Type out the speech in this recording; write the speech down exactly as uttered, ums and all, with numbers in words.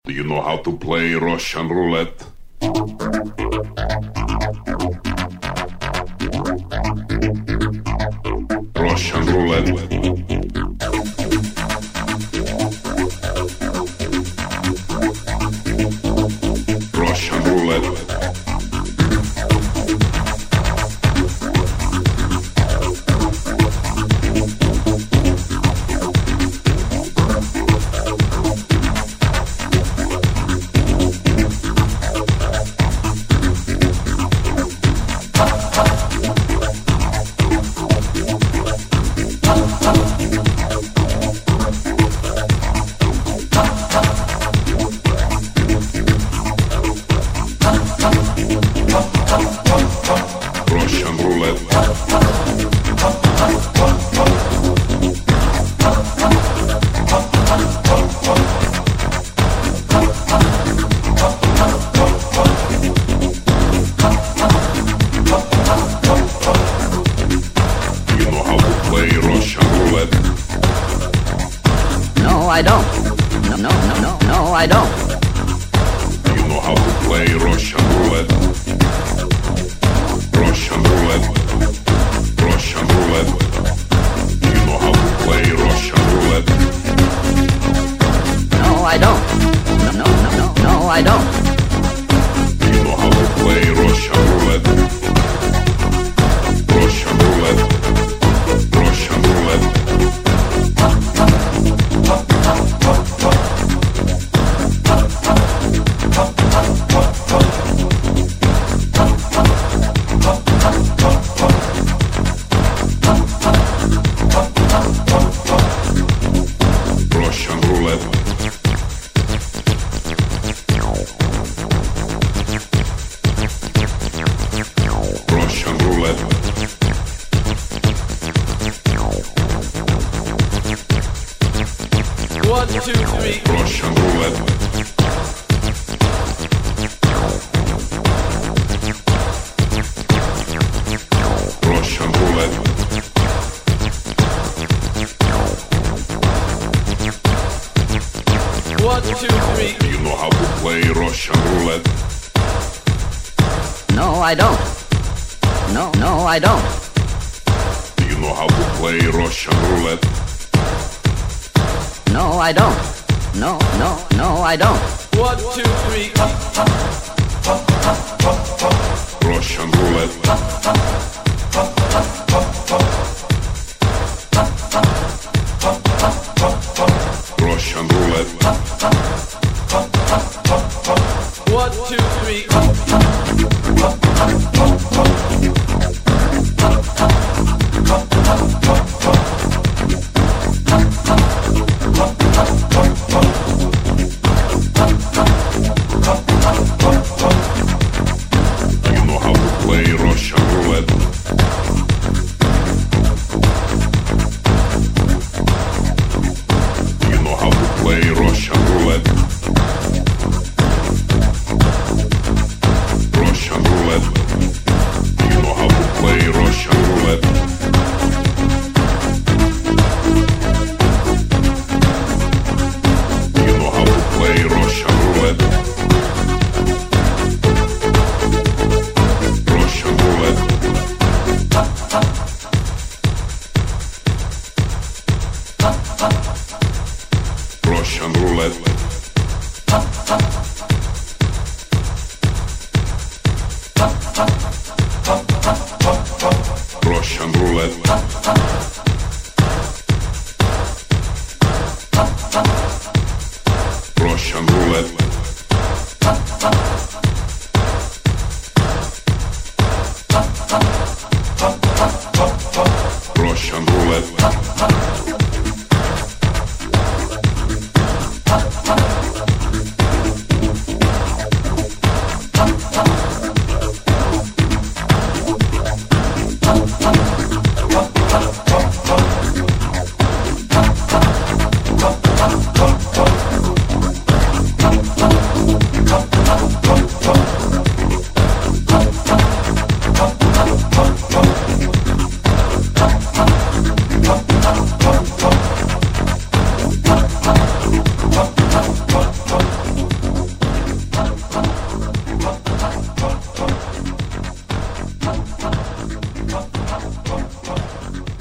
Do you know how to play Russian roulette? Russian roulette. Russian roulette. I don't. No, no, no, no, no, I don't. Do you know how to play Russian roulette? Russian roulette. Russian roulette. Do you know how to play Russian roulette? No, I don't. No, no, no, no, no, I don't. Do you know how to play Russian roulette? Russian roulette. Russian roulette. One, two, three. Russian roulette. Russian roulette. One, two, three. Do you know how to play Russian roulette? No, I don't. No, no, I don't. Do you know how to play Russian roulette? No, I don't. No, no, no, I don't. One, two, three. Russian roulette. Russian roulette. One, two, three. Do you know how to play Russian roulette? Do you know how to play Russian roulette? Russian roulette. Do you know how to play Russian roulette? Do you know how to play Russian roulette? Russian roulette. Russian roulette. Russian roulette. Russian roulette. Russian roulette. Russian roulette. Russian Thank you.